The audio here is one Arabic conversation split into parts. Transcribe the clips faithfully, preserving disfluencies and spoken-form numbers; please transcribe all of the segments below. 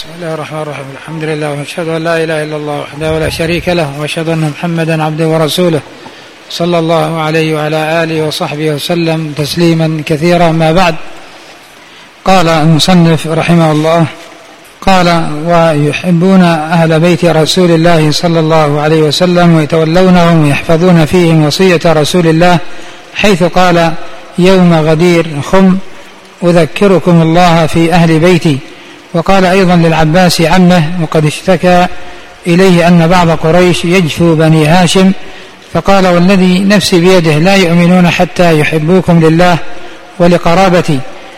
بسم الله الرحمن الرحيم. الحمد لله واشهد ان لا اله الا الله وحده ولا شريك له واشهد ان محمدا عبده ورسوله صلى الله عليه وعلى اله وصحبه وسلم تسليما كثيرا. ما بعد، قال المصنف رحمه الله قال: ويحبون اهل بيت رسول الله صلى الله عليه وسلم ويتولونهم ويحفظون فيهم وصية رسول الله، حيث قال: يوم غدير خم أذكركم الله في أهل بيتي. وقال أيضا للعباس عمه وقد اشتكى إليه أن بعض قريش يجفو بني هاشم، فقال: والذي نفسي بيده لا يؤمنون حتى يحبوكم لله ولقرابتي.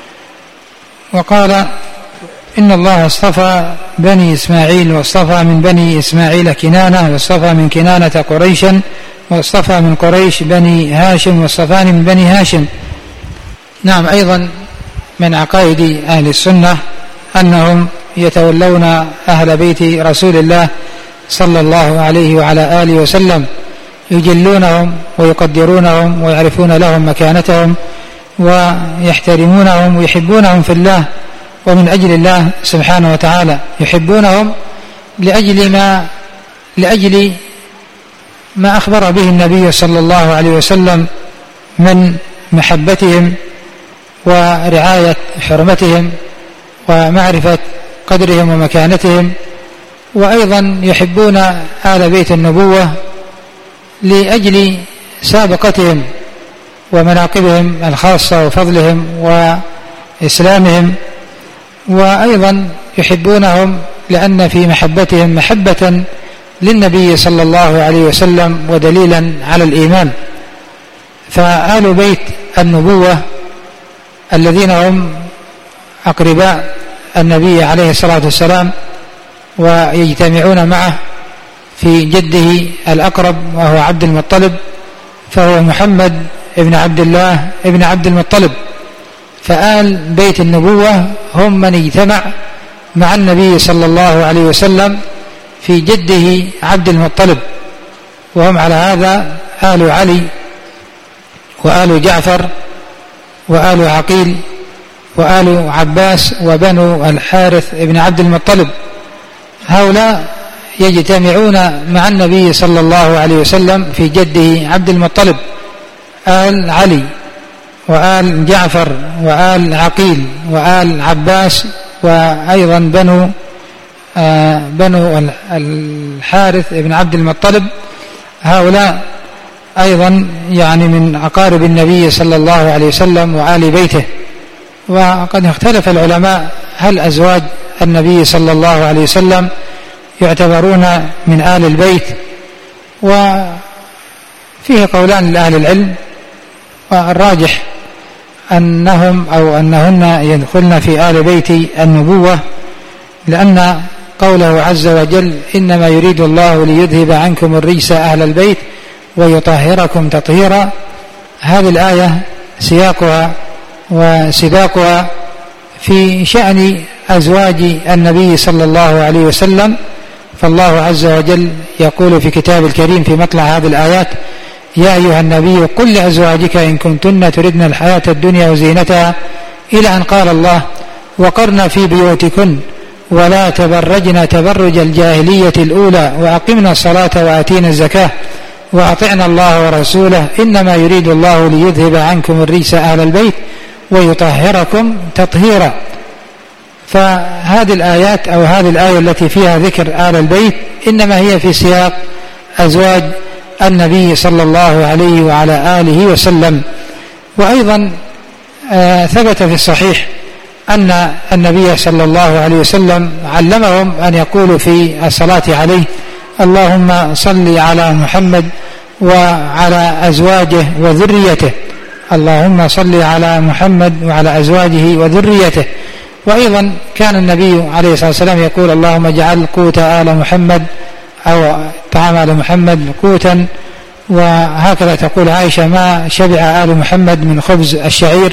وقال: إن الله اصطفى بني إسماعيل واصطفى من بني إسماعيل كنانة واصطفى من كنانة قريشا واصطفى من قريش بني هاشم واصطفاني من بني هاشم. نعم، أيضا من عقائد أهل السنة أنهم يتولون أهل بيت رسول الله صلى الله عليه وعلى آله وسلم، يجلونهم ويقدرونهم ويعرفون لهم مكانتهم ويحترمونهم ويحبونهم في الله ومن أجل الله سبحانه وتعالى. يحبونهم لأجل ما لأجل ما أخبر به النبي صلى الله عليه وسلم من محبتهم ورعاية حرمتهم ومعرفة قدرهم ومكانتهم. وأيضا يحبون آل بيت النبوة لأجل سابقتهم ومناقبهم الخاصة وفضلهم وإسلامهم. وأيضا يحبونهم لأن في محبتهم محبة للنبي صلى الله عليه وسلم ودليلا على الإيمان. فآل بيت النبوة الذين هم أقرباء النبي عليه الصلاة والسلام ويجتمعون معه في جده الأقرب وهو عبد المطلب، فهو محمد ابن عبد الله ابن عبد المطلب. فآل بيت النبوة هم من اجتمع مع النبي صلى الله عليه وسلم في جده عبد المطلب، وهم على هذا آل علي وآل جعفر وآل عقيل وآل عباس وبنو الحارث ابن عبد المطلب. هؤلاء يجتمعون مع النبي صلى الله عليه وسلم في جده عبد المطلب، آل علي وآل جعفر وآل عقيل وآل عباس وأيضا بنو آه بنو الحارث ابن عبد المطلب. هؤلاء أيضا يعني من أقارب النبي صلى الله عليه وسلم وآل بيته. وقد اختلف العلماء هل أزواج النبي صلى الله عليه وسلم يعتبرون من آل البيت، وفيه قولان لأهل العلم، والراجح أنهم أو أنهن يدخلن في آل بيت النبوة، لأن قوله عز وجل: إنما يريد الله ليذهب عنكم الرجس أهل البيت ويطهركم تطهيرا. هذه الآية سياقها وسباقها في شأن أزواج النبي صلى الله عليه وسلم. فالله عز وجل يقول في كتاب الكريم في مطلع هذه الآيات: يا أيها النبي قل لأزواجك إن كنتن تردن الحياة الدنيا وزينتها، إلى أن قال الله: وقرن في بيوتكن ولا تبرجن تبرج الجاهلية الأولى وأقمنا الصلاة وآتينا الزكاة وأطعنا الله ورسوله إنما يريد الله ليذهب عنكم الرجس أهل البيت ويطهركم تطهيرا. فهذه الآيات أو هذه الآية التي فيها ذكر آل البيت إنما هي في سياق أزواج النبي صلى الله عليه وعلى آله وسلم. وأيضا آه ثبت في الصحيح أن النبي صلى الله عليه وسلم علمهم أن يقولوا في الصلاة عليه: اللهم صل على محمد وعلى أزواجه وذريته، اللهم صل على محمد وعلى أزواجه وذريته. وأيضا كان النبي عليه الصلاة والسلام يقول: اللهم اجعل قوت آل محمد أو طعام آل محمد قوتا. وهكذا تقول عائشة: ما شبع آل محمد من خبز الشعير.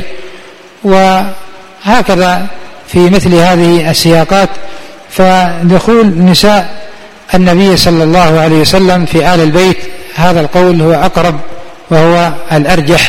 وهكذا في مثل هذه السياقات. فدخول نساء النبي صلى الله عليه وسلم في آل البيت هذا القول هو أقرب وهو الأرجح.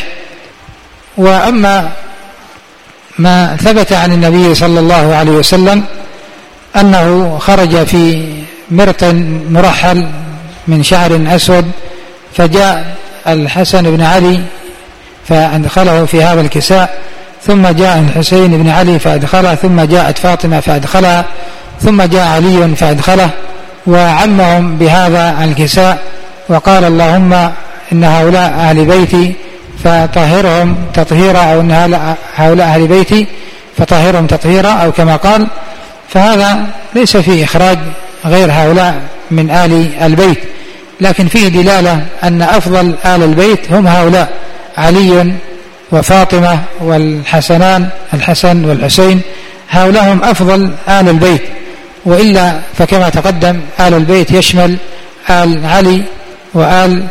وأما ما ثبت عن النبي صلى الله عليه وسلم أنه خرج في مرط مرحل من شعر أسود، فجاء الحسن بن علي فأدخله في هذا الكساء، ثم جاء الحسين بن علي فأدخله، ثم جاءت فاطمة فأدخلها، ثم جاء علي فأدخله وعمهم بهذا الكساء، وقال اللهم إن هؤلاء أهل بيتي فطهرهم تطهيرا، أو إن هؤلاء أهل بيتي فطهرهم تطهيرا، أو كما قال. فهذا ليس فيه إخراج غير هؤلاء من آل البيت، لكن فيه دلالة أن أفضل آل البيت هم هؤلاء علي وفاطمة والحسنان الحسن والحسين، هؤلاء هم أفضل آل البيت. وإلا فكما تقدم آل البيت يشمل آل علي وآل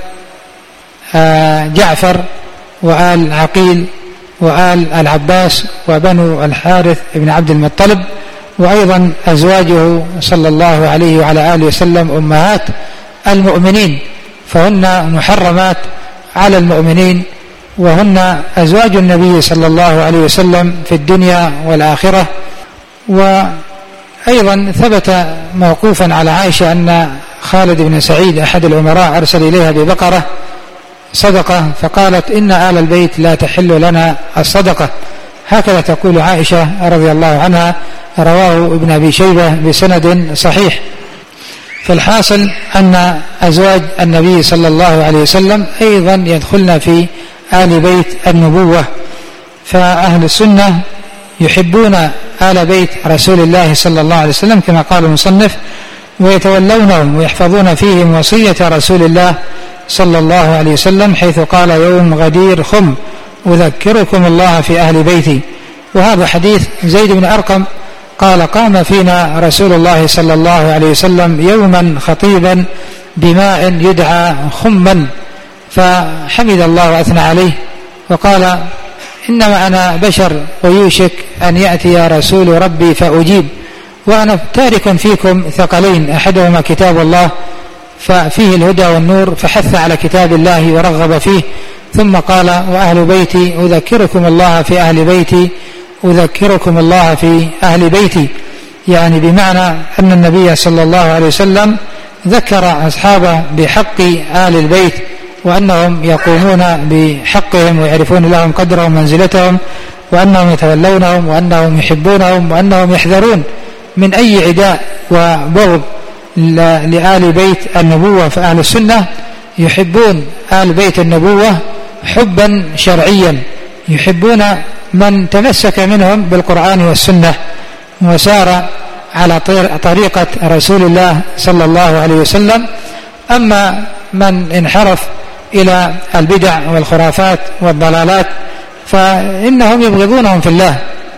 جعفر وآل عقيل وآل العباس وبنو الحارث بن عبد المطلب، وأيضا أزواجه صلى الله عليه وعلى آله وسلم أمهات المؤمنين، فهن محرمات على المؤمنين، وهن أزواج النبي صلى الله عليه وسلم في الدنيا والآخرة. وأيضا ثبت موقوفا على عائشة أن خالد بن سعيد أحد الأمراء أرسل إليها ببقرة صدقة، فقالت إن آل البيت لا تحل لنا الصدقة، هكذا تقول عائشة رضي الله عنها، رواه ابن أبي شيبة بسند صحيح. فالحاصل أن أزواج النبي صلى الله عليه وسلم أيضا يدخلن في آل بيت النبوة، فأهل السنة يحبون آل بيت رسول الله صلى الله عليه وسلم كما قال المصنف، ويتولونهم ويحفظون فيهم وصية رسول الله صلى الله عليه وسلم، حيث قال يوم غدير خم أذكركم الله في أهل بيتي. وهذا حديث زيد بن أرقم قال قام فينا رسول الله صلى الله عليه وسلم يوما خطيبا بماء يدعى خما، فحمد الله وأثنى عليه وقال إنما أنا بشر ويوشك أن يأتي رسول ربي فأجيب، وأنا تارك فيكم ثقلين أحدهما كتاب الله ففيه الهدى والنور، فحث على كتاب الله ورغب فيه، ثم قال وأهل بيتي أذكركم الله في أهل بيتي أذكركم الله في أهل بيتي، يعني بمعنى أن النبي صلى الله عليه وسلم ذكر أصحابه بحق آل البيت، وأنهم يقومون بحقهم ويعرفون لهم قدرهم ومنزلتهم، وأنهم يتولونهم، وأنهم يحبونهم، وأنهم يحذرون من أي عداء وبغض لآل بيت النبوة. فأهل السنة يحبون آل بيت النبوة حبا شرعيا، يحبون من تمسك منهم بالقرآن والسنة وسار على طريقة رسول الله صلى الله عليه وسلم. أما من انحرف إلى البدع والخرافات والضلالات فإنهم يبغضونهم في الله،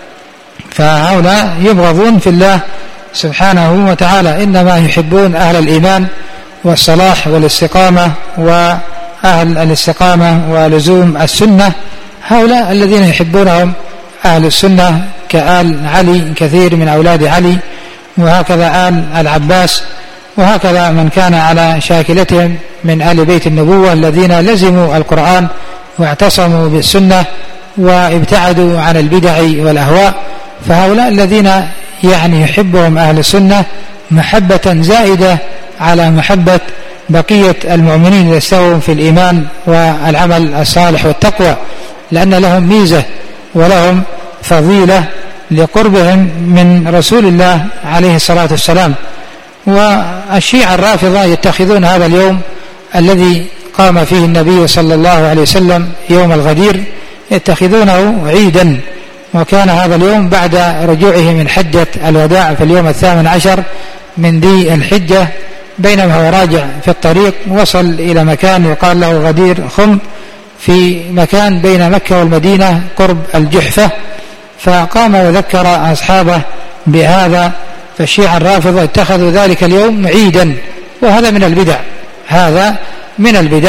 فهؤلاء يبغضون في الله سبحانه وتعالى، إنما يحبون أهل الإيمان والصلاح والاستقامة وأهل الاستقامة ولزوم السنة، هؤلاء الذين يحبونهم أهل السنة كآل علي كثير من أولاد علي، وهكذا آل العباس، وهكذا من كان على شاكلتهم من آل بيت النبوة الذين لزموا القرآن واعتصموا بالسنة وابتعدوا عن البدع والأهواء. فهؤلاء الذين يعني يحبهم أهل السنة محبة زائدة على محبة بقية المؤمنين الذين استووا في الإيمان والعمل الصالح والتقوى، لأن لهم ميزة ولهم فضيلة لقربهم من رسول الله عليه الصلاة والسلام. والشيعة الرافضة يتخذون هذا اليوم الذي قام فيه النبي صلى الله عليه وسلم يوم الغدير يتخذونه عيدا، وكان هذا اليوم بعد رجوعه من حجة الوداع في اليوم الثامن عشر من ذي الحجة، بينما هو راجع في الطريق وصل إلى مكان يقال له غدير خم في مكان بين مكة والمدينة قرب الجحفة، فقام وذكر أصحابه بهذا. فالشيعة الرافضة اتخذوا ذلك اليوم عيدا، وهذا من البدع، هذا من البدع.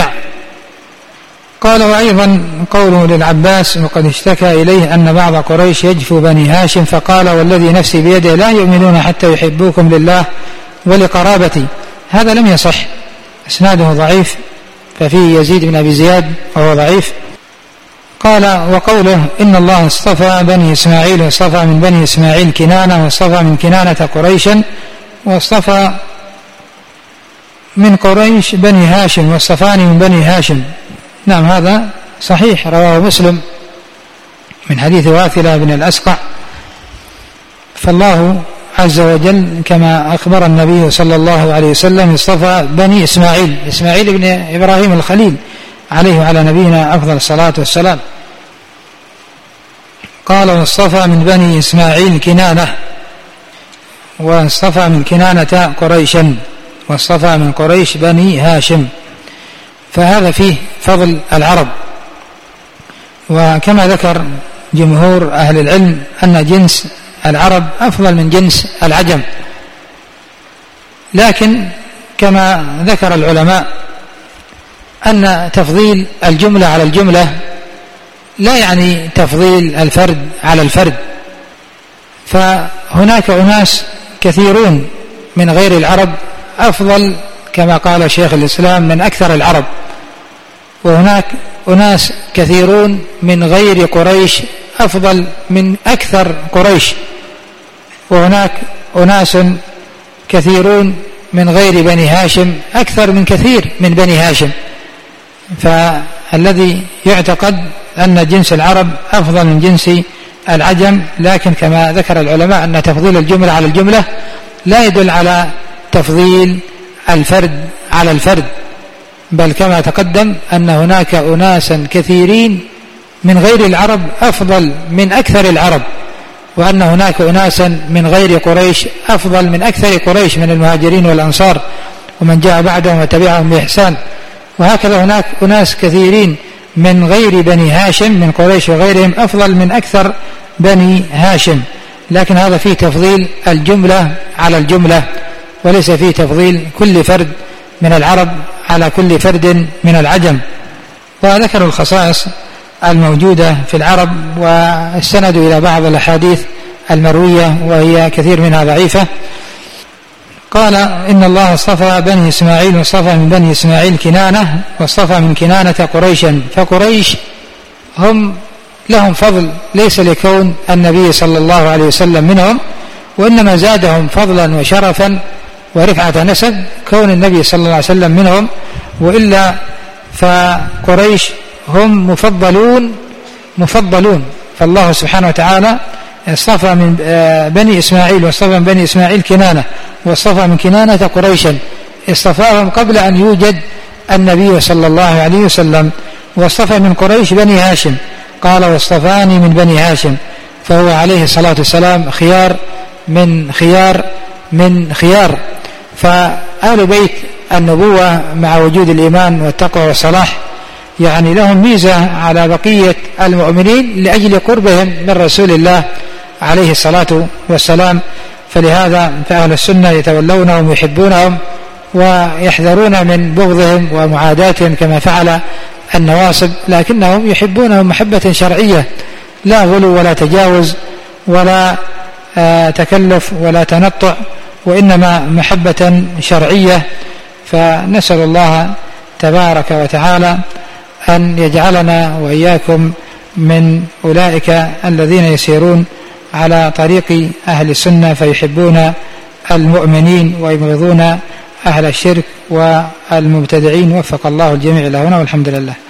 قال وأيضا قوله للعباس وقد اشتكى إليه أن بعض قريش يجفو بني هاشم فقال والذي نفسي بيده لا يؤمنون حتى يحبوكم لله ولقرابتي، هذا لم يصح، اسناده ضعيف، ففيه يزيد بن أبي زياد وهو ضعيف، قال: وقوله: إن الله اصطفى بني إسماعيل واصطفى من بني إسماعيل كنانة واصطفى من كنانة قريشا واصطفى من قريش بني هاشم واصطفاني من بني هاشم. نعم، هذا صحيح، رواه مسلم من حديث واثلة بن الأسقع. فالله عز وجل كما أخبر النبي صلى الله عليه وسلم اصطفى بني إسماعيل، إسماعيل بن إبراهيم الخليل عليه وعلى نبينا أفضل الصلاة والسلام. قال: واصطفى من بني إسماعيل كنانة واصطفى من كنانة قريشا واصطفى من قريش بني هاشم. فهذا فيه فضل العرب. وكما ذكر جمهور أهل العلم أن جنس العرب أفضل من جنس العجم، لكن كما ذكر العلماء أن تفضيل الجملة على الجملة لا يعني تفضيل الفرد على الفرد. فهناك أناس كثيرون من غير العرب أفضل كما قال شيخ الإسلام من أكثر العرب، وهناك أناس كثيرون من غير قريش أفضل من أكثر قريش، وهناك أناس كثيرون من غير بني هاشم أكثر من كثير من بني هاشم. فالذي يعتقد أن جنس العرب أفضل من جنس العجم، لكن كما ذكر العلماء أن تفضيل الجملة على الجملة لا يدل على تفضيل الفرد على الفرد، بل كما تقدم أن هناك أناسا كثيرين من غير العرب أفضل من أكثر العرب، وأن هناك أناسا من غير قريش أفضل من أكثر قريش من المهاجرين والأنصار ومن جاء بعدهم وتبعهم بإحسان. وهكذا هناك أناس كثيرين من غير بني هاشم من قريش وغيرهم أفضل من أكثر بني هاشم، لكن هذا فيه تفضيل الجملة على الجملة، وليس فيه تفضيل كل فرد من العرب على كل فرد من العجم. وذكروا الخصائص الموجودة في العرب واستندوا إلى بعض الأحاديث المروية وهي كثير منها ضعيفة. قال: إن الله اصطفى بني إسماعيل واصطفى من بني إسماعيل كنانة واصطفى من كنانة قريشا. فقريش هم لهم فضل ليس لكون النبي صلى الله عليه وسلم منهم، وإنما زادهم فضلا وشرفا ورفعة نسب كون النبي صلى الله عليه وسلم منهم، وإلا فقريش هم مفضلون مفضلون فالله سبحانه وتعالى اصطفى من بني إسماعيل واصطفى من بني إسماعيل كنانة واصطفى من كنانة قريشا، اصطفاهم قبل أن يوجد النبي صلى الله عليه وسلم. واصطفى من قريش بني هاشم، قال: واصطفاني من بني هاشم، فهو عليه الصلاة والسلام خيار من خيار من خيار. فآل بيت النبوة مع وجود الإيمان والتقوى والصلاح يعني لهم ميزة على بقية المؤمنين لأجل قربهم من رسول الله عليه الصلاة والسلام. فلهذا فأهل السنة يتولونهم ويحبونهم ويحذرون من بغضهم ومعاداتهم كما فعل النواصب، لكنهم يحبونهم محبة شرعية، لا غلو ولا تجاوز ولا آه تكلف ولا تنطع، وإنما محبة شرعية. فنسأل الله تبارك وتعالى أن يجعلنا وإياكم من أولئك الذين يسيرون على طريق أهل السنة فيحبون المؤمنين ويبغضون أهل الشرك والمبتدعين. وفق الله الجميع لهنا، والحمد لله.